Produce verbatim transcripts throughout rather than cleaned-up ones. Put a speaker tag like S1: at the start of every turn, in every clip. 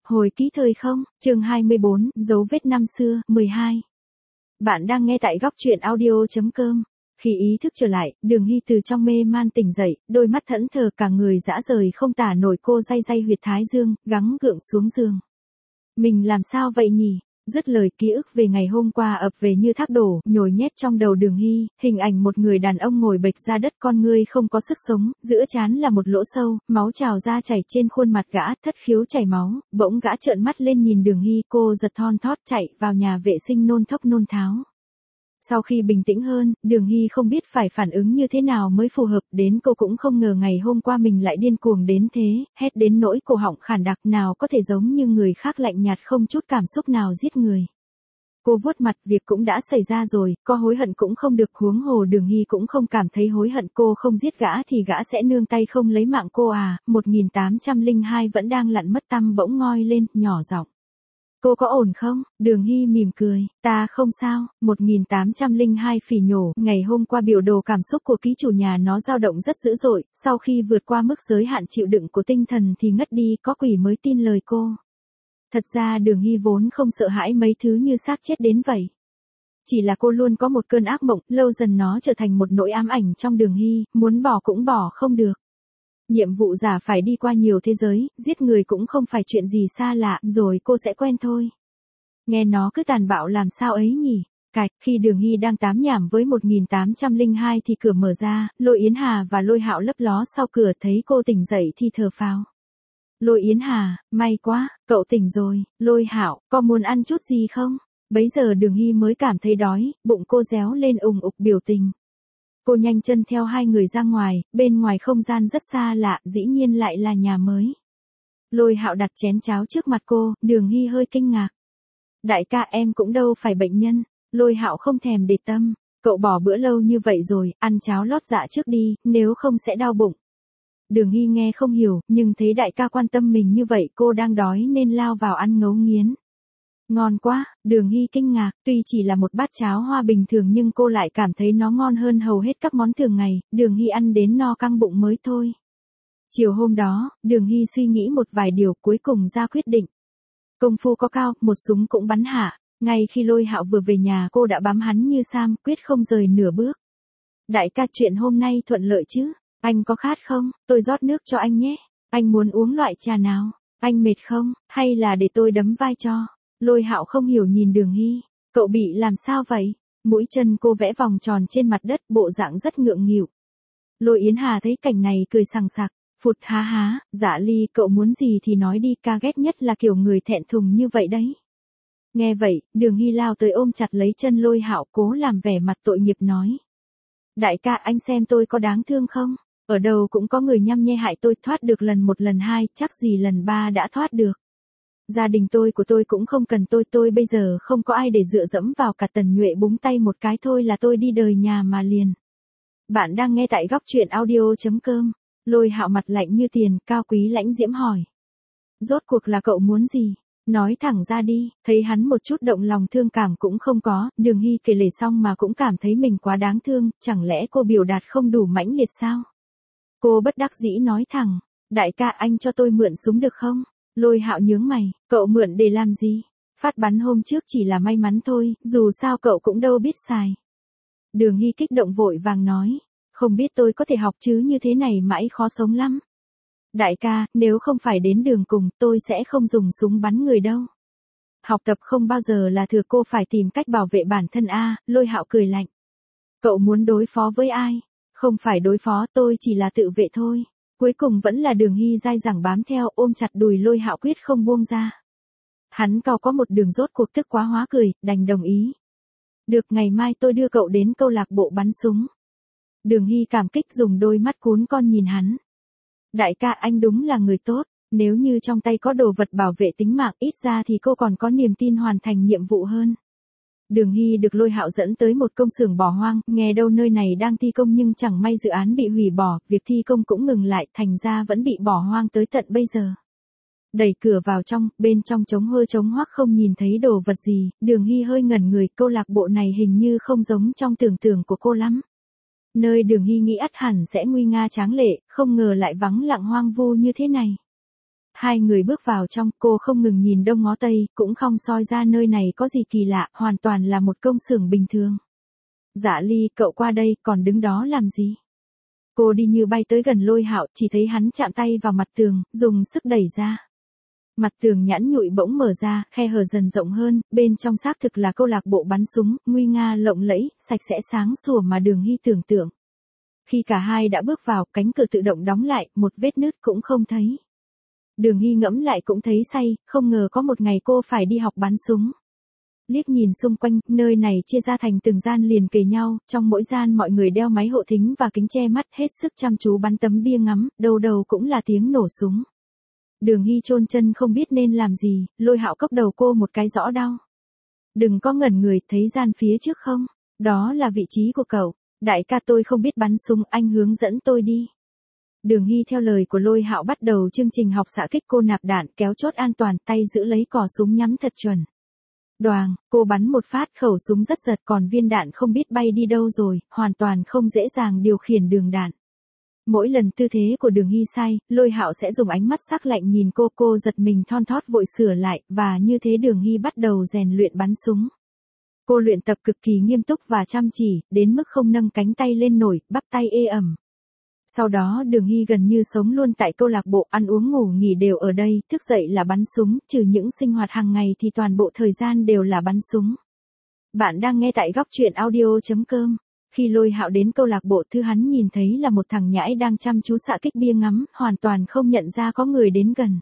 S1: Hồi ký thời không, chương hai mươi bốn, dấu vết năm xưa, mười hai. Bạn đang nghe tại góc truyện audio.com. Khi ý thức trở lại, Đường Hy từ trong mê man tỉnh dậy, đôi mắt thẫn thờ cả người dã rời không tả nổi, cô day day huyệt thái dương, gắng gượng xuống giường. Mình làm sao vậy nhỉ? Dứt lời, ký ức về ngày hôm qua ập về như thác đổ, nhồi nhét trong đầu Đường Hy, hình ảnh một người đàn ông ngồi bệt ra đất, con ngươi không có sức sống, giữa trán là một lỗ sâu, máu trào ra chảy trên khuôn mặt gã, thất khiếu chảy máu, bỗng gã trợn mắt lên nhìn Đường Hy, cô giật thon thót chạy vào nhà vệ sinh nôn thốc nôn tháo. Sau khi bình tĩnh hơn, Đường Hy không biết phải phản ứng như thế nào mới phù hợp, đến cô cũng không ngờ ngày hôm qua mình lại điên cuồng đến thế, hét đến nỗi cổ họng khản đặc, nào có thể giống như người khác lạnh nhạt không chút cảm xúc nào giết người. Cô vuốt mặt, việc cũng đã xảy ra rồi, có hối hận cũng không được, huống hồ Đường Hy cũng không cảm thấy hối hận, cô không giết gã thì gã sẽ nương tay không lấy mạng cô à. Một nghìn tám trăm lẻ hai vẫn đang lặn mất tăm bỗng ngoi lên, nhỏ giọng. Cô có ổn không? Đường Hy mỉm cười, ta không sao. Một nghìn tám trăm lẻ hai phỉ nhổ, ngày hôm qua biểu đồ cảm xúc của ký chủ nhà nó dao động rất dữ dội, sau khi vượt qua mức giới hạn chịu đựng của tinh thần thì ngất đi, có quỷ mới tin lời cô. Thật ra Đường Hy vốn không sợ hãi mấy thứ như xác chết đến vậy. Chỉ là cô luôn có một cơn ác mộng, lâu dần nó trở thành một nỗi ám ảnh trong Đường Hy, muốn bỏ cũng bỏ không được. Nhiệm vụ giả phải đi qua nhiều thế giới, giết người cũng không phải chuyện gì xa lạ, rồi cô sẽ quen thôi. Nghe nó cứ tàn bạo làm sao ấy nhỉ? Cạch, khi Đường Hy đang tám nhảm với một nghìn tám trăm lẻ hai thì cửa mở ra, Lôi Yến Hà và Lôi Hạo lấp ló sau cửa, thấy cô tỉnh dậy thì thở phào. Lôi Yến Hà, may quá, cậu tỉnh rồi. Lôi Hạo, có muốn ăn chút gì không? Bấy giờ Đường Hy mới cảm thấy đói, bụng cô réo lên ùng ục biểu tình. Cô nhanh chân theo hai người ra ngoài, bên ngoài không gian rất xa lạ, dĩ nhiên lại là nhà mới. Lôi Hạo đặt chén cháo trước mặt cô, Đường Hy hơi kinh ngạc. Đại ca, em cũng đâu phải bệnh nhân. Lôi Hạo không thèm để tâm, cậu bỏ bữa lâu như vậy rồi, ăn cháo lót dạ trước đi, nếu không sẽ đau bụng. Đường Hy nghe không hiểu, nhưng thấy đại ca quan tâm mình như vậy, cô đang đói nên lao vào ăn ngấu nghiến. Ngon quá, Đường Hy kinh ngạc, tuy chỉ là một bát cháo hoa bình thường nhưng cô lại cảm thấy nó ngon hơn hầu hết các món thường ngày. Đường Hy ăn đến no căng bụng mới thôi. Chiều hôm đó, Đường Hy suy nghĩ một vài điều, cuối cùng ra quyết định. Công phu có cao, một súng cũng bắn hạ. Ngay khi Lôi Hạo vừa về nhà, cô đã bám hắn như sam, quyết không rời nửa bước. Đại ca, chuyện hôm nay thuận lợi chứ? Anh có khát không? Tôi rót nước cho anh nhé. Anh muốn uống loại trà nào? Anh mệt không? Hay là để tôi đấm vai cho? Lôi Hạo không hiểu nhìn Đường Hy, cậu bị làm sao vậy? Mũi chân cô vẽ vòng tròn trên mặt đất, bộ dạng rất ngượng nghịu. Lôi Yến Hà thấy cảnh này cười sằng sặc, phụt há há, Dạ Ly, cậu muốn gì thì nói đi, ca ghét nhất là kiểu người thẹn thùng như vậy đấy. Nghe vậy, Đường Hy lao tới ôm chặt lấy chân Lôi Hạo, cố làm vẻ mặt tội nghiệp nói. Đại ca, anh xem tôi có đáng thương không? Ở đâu cũng có người nhăm nhe hại tôi, thoát được lần một lần hai, chắc gì lần ba đã thoát được. Gia đình tôi của tôi cũng không cần tôi, tôi bây giờ không có ai để dựa dẫm vào, cả Tần Nhuệ búng tay một cái thôi là tôi đi đời nhà mà liền. Bạn đang nghe tại góc truyện audio.com. Lôi Hạo mặt lạnh như tiền, cao quý lãnh diễm hỏi. Rốt cuộc là cậu muốn gì? Nói thẳng ra đi. Thấy hắn một chút động lòng thương cảm cũng không có, Đường Hy kể lể xong mà cũng cảm thấy mình quá đáng thương, chẳng lẽ cô biểu đạt không đủ mãnh liệt sao? Cô bất đắc dĩ nói thẳng, đại ca, anh cho tôi mượn súng được không? Lôi Hạo nhướng mày, cậu mượn để làm gì? Phát bắn hôm trước chỉ là may mắn thôi, dù sao cậu cũng đâu biết xài. Đường Hy kích động vội vàng nói, không biết tôi có thể học chứ, như thế này mãi khó sống lắm. Đại ca, nếu không phải đến đường cùng, tôi sẽ không dùng súng bắn người đâu. Học tập không bao giờ là thừa, cô phải tìm cách bảo vệ bản thân a. À. Lôi Hạo cười lạnh. Cậu muốn đối phó với ai? Không phải đối phó, tôi chỉ là tự vệ thôi. Cuối cùng vẫn là Đường Hy dai dẳng bám theo, ôm chặt đùi Lôi Hạo quyết không buông ra. Hắn cau có một đường rốt cuộc tức quá hóa cười, đành đồng ý. Được, ngày mai tôi đưa cậu đến câu lạc bộ bắn súng. Đường Hy cảm kích dùng đôi mắt cún con nhìn hắn. Đại ca, anh đúng là người tốt, nếu như trong tay có đồ vật bảo vệ tính mạng, ít ra thì cô còn có niềm tin hoàn thành nhiệm vụ hơn. Đường Hy được Lôi Hạo dẫn tới một công xưởng bỏ hoang, nghe đâu nơi này đang thi công nhưng chẳng may dự án bị hủy bỏ, việc thi công cũng ngừng lại, thành ra vẫn bị bỏ hoang tới tận bây giờ. Đẩy cửa vào trong, bên trong trống hơ trống hoác không nhìn thấy đồ vật gì, Đường Hy hơi ngẩn người, câu lạc bộ này hình như không giống trong tưởng tượng của cô lắm. Nơi Đường Hy nghĩ ắt hẳn sẽ nguy nga tráng lệ, không ngờ lại vắng lặng hoang vu như thế này. Hai người bước vào trong, cô không ngừng nhìn đông ngó tây, cũng không soi ra nơi này có gì kỳ lạ, hoàn toàn là một công xưởng bình thường. Dạ Ly, cậu qua đây, còn đứng đó làm gì? Cô đi như bay tới gần Lôi Hạo, chỉ thấy hắn chạm tay vào mặt tường, dùng sức đẩy ra. Mặt tường nhẵn nhụi bỗng mở ra, khe hở dần rộng hơn, bên trong xác thực là câu lạc bộ bắn súng, nguy nga lộng lẫy, sạch sẽ sáng sủa mà Đường Hy tưởng tượng. Khi cả hai đã bước vào, cánh cửa tự động đóng lại, một vết nứt cũng không thấy. Đường Hy ngẫm lại cũng thấy say, không ngờ có một ngày cô phải đi học bắn súng. Liếc nhìn xung quanh, nơi này chia ra thành từng gian liền kề nhau, trong mỗi gian mọi người đeo máy hộ thính và kính che mắt, hết sức chăm chú bắn tấm bia ngắm, đầu đầu cũng là tiếng nổ súng. Đường Hy chôn chân không biết nên làm gì, Lôi Hạo cốc đầu cô một cái rõ đau. Đừng có ngẩn người, thấy gian phía trước không? Đó là vị trí của cậu. Đại ca, tôi không biết bắn súng, anh hướng dẫn tôi đi. Đường Hy theo lời của Lôi Hạo bắt đầu chương trình học xạ kích, cô nạp đạn, kéo chốt an toàn, tay giữ lấy cò súng nhắm thật chuẩn. Đoàng, cô bắn một phát, khẩu súng rất giật, còn viên đạn không biết bay đi đâu rồi, hoàn toàn không dễ dàng điều khiển đường đạn. Mỗi lần tư thế của Đường Hy sai, Lôi Hạo sẽ dùng ánh mắt sắc lạnh nhìn cô, cô giật mình thon thót vội sửa lại, và như thế Đường Hy bắt đầu rèn luyện bắn súng. Cô luyện tập cực kỳ nghiêm túc và chăm chỉ, đến mức không nâng cánh tay lên nổi, bắp tay ê ẩm. Sau đó Đường Hy gần như sống luôn tại câu lạc bộ, ăn uống ngủ nghỉ đều ở đây, thức dậy là bắn súng, trừ những sinh hoạt hàng ngày thì toàn bộ thời gian đều là bắn súng. Bạn đang nghe tại góc truyện audio chấm com. Khi Lôi Hạo đến câu lạc bộ, thứ hắn nhìn thấy là một thằng nhãi đang chăm chú xạ kích bia ngắm, hoàn toàn không nhận ra có người đến gần.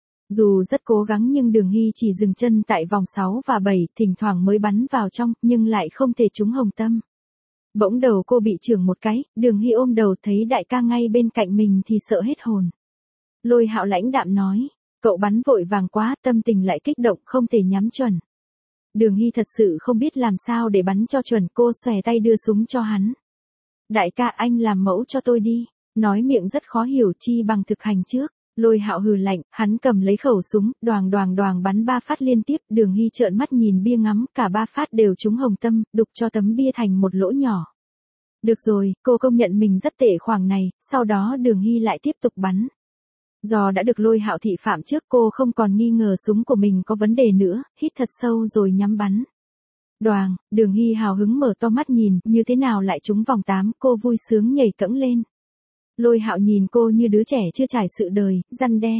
S1: Dù rất cố gắng nhưng Đường Hy chỉ dừng chân tại vòng sáu và bảy, thỉnh thoảng mới bắn vào trong, nhưng lại không thể trúng hồng tâm. Bỗng đầu cô bị chưởng một cái, Đường Hy ôm đầu thấy đại ca ngay bên cạnh mình thì sợ hết hồn. Lôi Hạo lãnh đạm nói, cậu bắn vội vàng quá, tâm tình lại kích động, không thể nhắm chuẩn. Đường Hy thật sự không biết làm sao để bắn cho chuẩn, cô xòe tay đưa súng cho hắn. Đại ca, anh làm mẫu cho tôi đi. Nói miệng rất khó hiểu, chi bằng thực hành trước. Lôi Hạo hừ lạnh, hắn cầm lấy khẩu súng, đoàng đoàng đoàng bắn ba phát liên tiếp, Đường Hy trợn mắt nhìn bia ngắm, cả ba phát đều trúng hồng tâm, đục cho tấm bia thành một lỗ nhỏ. Được rồi, cô công nhận mình rất tệ khoảng này, sau đó Đường Hy lại tiếp tục bắn. Do đã được Lôi Hạo thị phạm trước, cô không còn nghi ngờ súng của mình có vấn đề nữa, hít thật sâu rồi nhắm bắn. Đoàng, Đường Hy hào hứng mở to mắt nhìn, như thế nào lại trúng vòng tám, cô vui sướng nhảy cẫng lên. Lôi Hạo nhìn cô như đứa trẻ chưa trải sự đời, răn đe.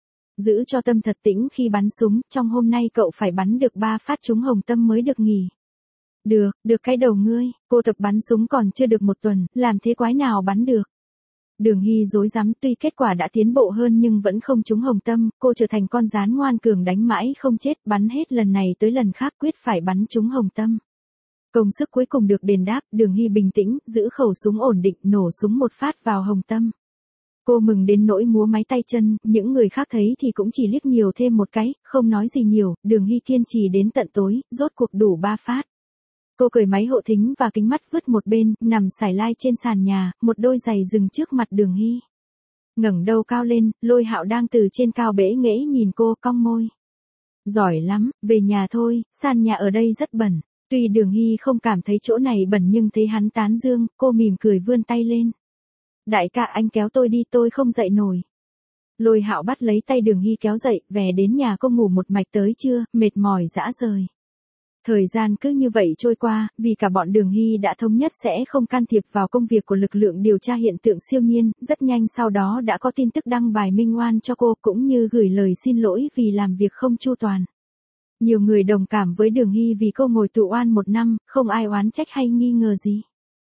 S1: Giữ cho tâm thật tĩnh khi bắn súng, trong hôm nay cậu phải bắn được ba phát trúng hồng tâm mới được nghỉ. Được, được cái đầu ngươi, cô tập bắn súng còn chưa được một tuần, làm thế quái nào bắn được. Đường Hy rối rắm, tuy kết quả đã tiến bộ hơn nhưng vẫn không trúng hồng tâm, cô trở thành con gián ngoan cường đánh mãi không chết, bắn hết lần này tới lần khác quyết phải bắn trúng hồng tâm. Công sức cuối cùng được đền đáp, Đường Hy bình tĩnh, giữ khẩu súng ổn định, nổ súng một phát vào hồng tâm. Cô mừng đến nỗi múa máy tay chân, những người khác thấy thì cũng chỉ liếc nhiều thêm một cái, không nói gì nhiều, Đường Hy kiên trì đến tận tối, rốt cuộc đủ ba phát. Cô cởi máy hộ thính và kính mắt vứt một bên, nằm sải lai trên sàn nhà, một đôi giày dừng trước mặt Đường Hy. Ngẩng đầu cao lên, Lôi Hạo đang từ trên cao bẽ nghễ nhìn cô, cong môi. Giỏi lắm, về nhà thôi, sàn nhà ở đây rất bẩn. Tuy Đường Hy không cảm thấy chỗ này bẩn nhưng thấy hắn tán dương, cô mỉm cười vươn tay lên. Đại ca, anh kéo tôi đi, tôi không dậy nổi. Lôi Hạo bắt lấy tay Đường Hy kéo dậy, về đến nhà cô ngủ một mạch tới trưa, mệt mỏi rã rời. Thời gian cứ như vậy trôi qua, vì cả bọn Đường Hy đã thống nhất sẽ không can thiệp vào công việc của lực lượng điều tra hiện tượng siêu nhiên, rất nhanh sau đó đã có tin tức đăng bài minh oan cho cô cũng như gửi lời xin lỗi vì làm việc không chu toàn. Nhiều người đồng cảm với Đường Hy vì cô ngồi tù oan một năm, không ai oán trách hay nghi ngờ gì.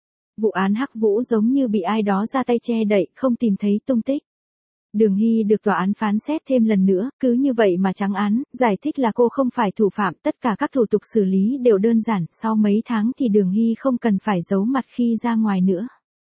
S1: Vụ án Hắc Vũ giống như bị ai đó ra tay che đậy, không tìm thấy tung tích. Đường Hy được tòa án phán xét thêm lần nữa, cứ như vậy mà trắng án, giải thích là cô không phải thủ phạm, tất cả các thủ tục xử lý đều đơn giản, sau mấy tháng thì Đường Hy không cần phải giấu mặt khi ra ngoài nữa.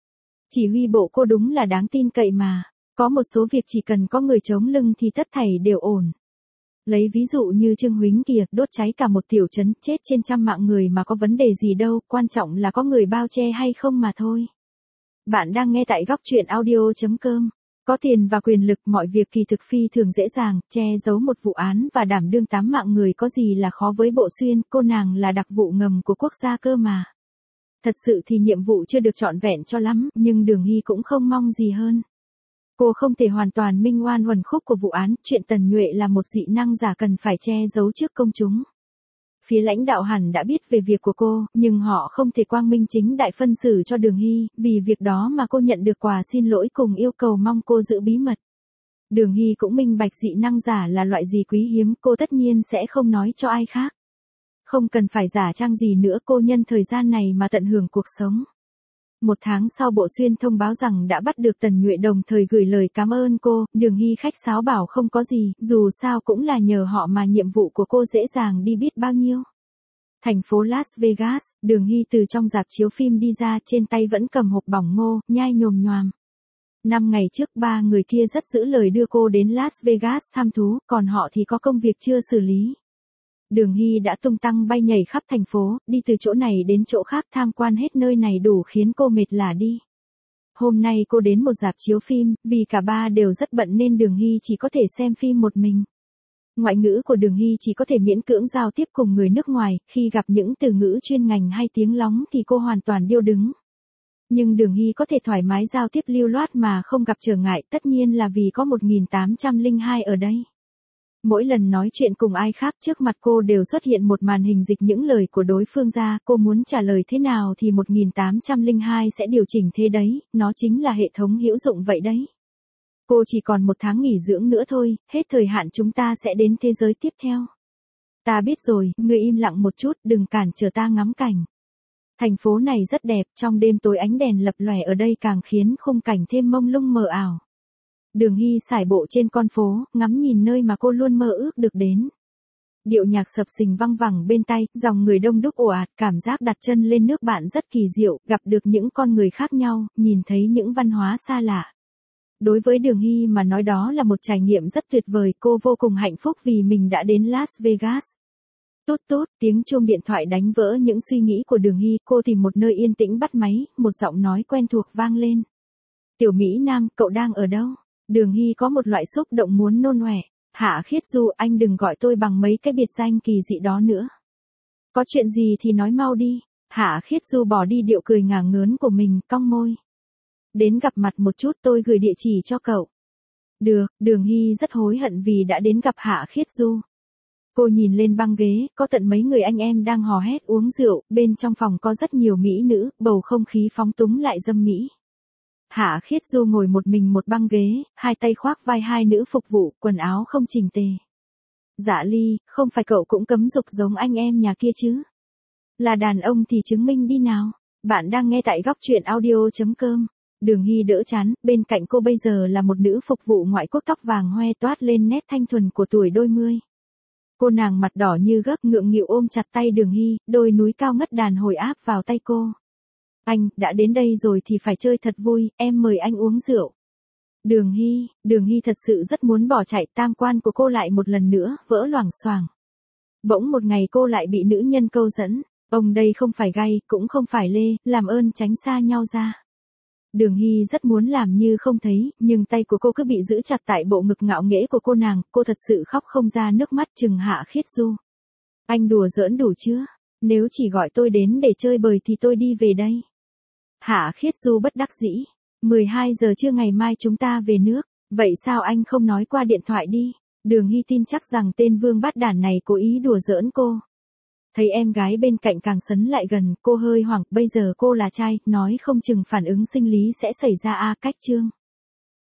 S1: Chỉ huy bộ cô đúng là đáng tin cậy mà, có một số việc chỉ cần có người chống lưng thì tất thảy đều ổn. Lấy ví dụ như Trương Huính kìa, đốt cháy cả một tiểu trấn, chết trên trăm mạng người mà có vấn đề gì đâu, quan trọng là có người bao che hay không mà thôi. Bạn đang nghe tại góc truyện audio chấm com. Có tiền và quyền lực, mọi việc kỳ thực phi thường dễ dàng, che giấu một vụ án và đảm đương tám mạng người có gì là khó với Bộ Xuyên, cô nàng là đặc vụ ngầm của quốc gia cơ mà. Thật sự thì nhiệm vụ chưa được trọn vẹn cho lắm, nhưng Đường Hy cũng không mong gì hơn. Cô không thể hoàn toàn minh oan uẩn khúc của vụ án, chuyện Tần Nhuệ là một dị năng giả cần phải che giấu trước công chúng. Phía lãnh đạo hẳn đã biết về việc của cô, nhưng họ không thể quang minh chính đại phân xử cho Đường Hy, vì việc đó mà cô nhận được quà xin lỗi cùng yêu cầu mong cô giữ bí mật. Đường Hy cũng minh bạch dị năng giả là loại gì quý hiếm, cô tất nhiên sẽ không nói cho ai khác. Không cần phải giả trang gì nữa, cô nhân thời gian này mà tận hưởng cuộc sống. Một tháng sau Bộ Xuyên thông báo rằng đã bắt được Tần Nhuệ, đồng thời gửi lời cảm ơn cô. Đường Hy khách sáo bảo không có gì, dù sao cũng là nhờ họ mà nhiệm vụ của cô dễ dàng đi biết bao nhiêu. Thành phố Las Vegas, Đường Hy từ trong rạp chiếu phim đi ra, trên tay vẫn cầm hộp bỏng ngô, nhai nhồm nhoàm. Năm ngày trước ba người kia rất giữ lời đưa cô đến Las Vegas thăm thú, còn họ thì có công việc chưa xử lý. Đường Hy đã tung tăng bay nhảy khắp thành phố, đi từ chỗ này đến chỗ khác, tham quan hết nơi này đủ khiến cô mệt lả đi. Hôm nay cô đến một rạp chiếu phim, vì cả ba đều rất bận nên Đường Hy chỉ có thể xem phim một mình. Ngoại ngữ của Đường Hy chỉ có thể miễn cưỡng giao tiếp cùng người nước ngoài, khi gặp những từ ngữ chuyên ngành hay tiếng lóng thì cô hoàn toàn điêu đứng. Nhưng Đường Hy có thể thoải mái giao tiếp lưu loát mà không gặp trở ngại, tất nhiên là vì có một nghìn tám trăm lẻ hai ở đây. Mỗi lần nói chuyện cùng ai khác, trước mặt cô đều xuất hiện một màn hình dịch những lời của đối phương ra, cô muốn trả lời thế nào thì một nghìn tám trăm lẻ hai sẽ điều chỉnh thế đấy, nó chính là hệ thống hữu dụng vậy đấy. Cô chỉ còn một tháng nghỉ dưỡng nữa thôi, hết thời hạn chúng ta sẽ đến thế giới tiếp theo. Ta biết rồi, ngươi im lặng một chút, đừng cản trở ta ngắm cảnh. Thành phố này rất đẹp, trong đêm tối ánh đèn lập lòe ở đây càng khiến khung cảnh thêm mông lung mờ ảo. Đường Hy sải bộ trên con phố, ngắm nhìn nơi mà cô luôn mơ ước được đến. Điệu nhạc sập sình văng vẳng bên tai, dòng người đông đúc ồ ạt, cảm giác đặt chân lên nước bạn rất kỳ diệu, gặp được những con người khác nhau, nhìn thấy những văn hóa xa lạ. Đối với Đường Hy mà nói đó là một trải nghiệm rất tuyệt vời, cô vô cùng hạnh phúc vì mình đã đến Las Vegas. Tút tút, tiếng chuông điện thoại đánh vỡ những suy nghĩ của Đường Hy, cô tìm một nơi yên tĩnh bắt máy, một giọng nói quen thuộc vang lên. Tiểu Mỹ Nam, cậu đang ở đâu? Đường Hy có một loại xúc động muốn nôn ọe. Hạ Khiết Du, anh đừng gọi tôi bằng mấy cái biệt danh kỳ dị đó nữa. Có chuyện gì thì nói mau đi. Hạ Khiết Du bỏ đi điệu cười ngả ngớn của mình, cong môi. Đến gặp mặt một chút, tôi gửi địa chỉ cho cậu. Được, Đường Hy rất hối hận vì đã đến gặp Hạ Khiết Du. Cô nhìn lên băng ghế, có tận mấy người anh em đang hò hét uống rượu, bên trong phòng có rất nhiều mỹ nữ, bầu không khí phóng túng lại dâm mỹ. Hạ Khiết Du ngồi một mình một băng ghế, hai tay khoác vai hai nữ phục vụ, quần áo không chỉnh tề. Dạ Ly, không phải cậu cũng cấm dục giống anh em nhà kia chứ? Là đàn ông thì chứng minh đi nào. Bạn đang nghe tại góc truyện audio chấm com. Đường Hy đỡ chán, bên cạnh cô bây giờ là một nữ phục vụ ngoại quốc tóc vàng hoe toát lên nét thanh thuần của tuổi đôi mươi. Cô nàng mặt đỏ như gấc ngượng nghịu ôm chặt tay Đường Hy, đôi núi cao ngất đàn hồi áp vào tay cô. Anh, đã đến đây rồi thì phải chơi thật vui, em mời anh uống rượu. Đường Hy, Đường Hy thật sự rất muốn bỏ chạy, tam quan của cô lại một lần nữa, vỡ loảng xoảng. Bỗng một ngày cô lại bị nữ nhân câu dẫn, ông đây không phải gay, cũng không phải lê, làm ơn tránh xa nhau ra. Đường Hy rất muốn làm như không thấy, nhưng tay của cô cứ bị giữ chặt tại bộ ngực ngạo nghễ của cô nàng, cô thật sự khóc không ra nước mắt chừng Hạ Khiết Du. Anh đùa giỡn đủ chưa? Nếu chỉ gọi tôi đến để chơi bời thì tôi đi về đây. Hạ Khiết Du bất đắc dĩ. mười hai giờ trưa ngày mai chúng ta về nước, vậy sao anh không nói qua điện thoại đi? Đường Hy tin chắc rằng tên vương bát đản này cố ý đùa giỡn cô. Thấy em gái bên cạnh càng sấn lại gần, cô hơi hoảng, bây giờ cô là trai, nói không chừng phản ứng sinh lý sẽ xảy ra a cách chương.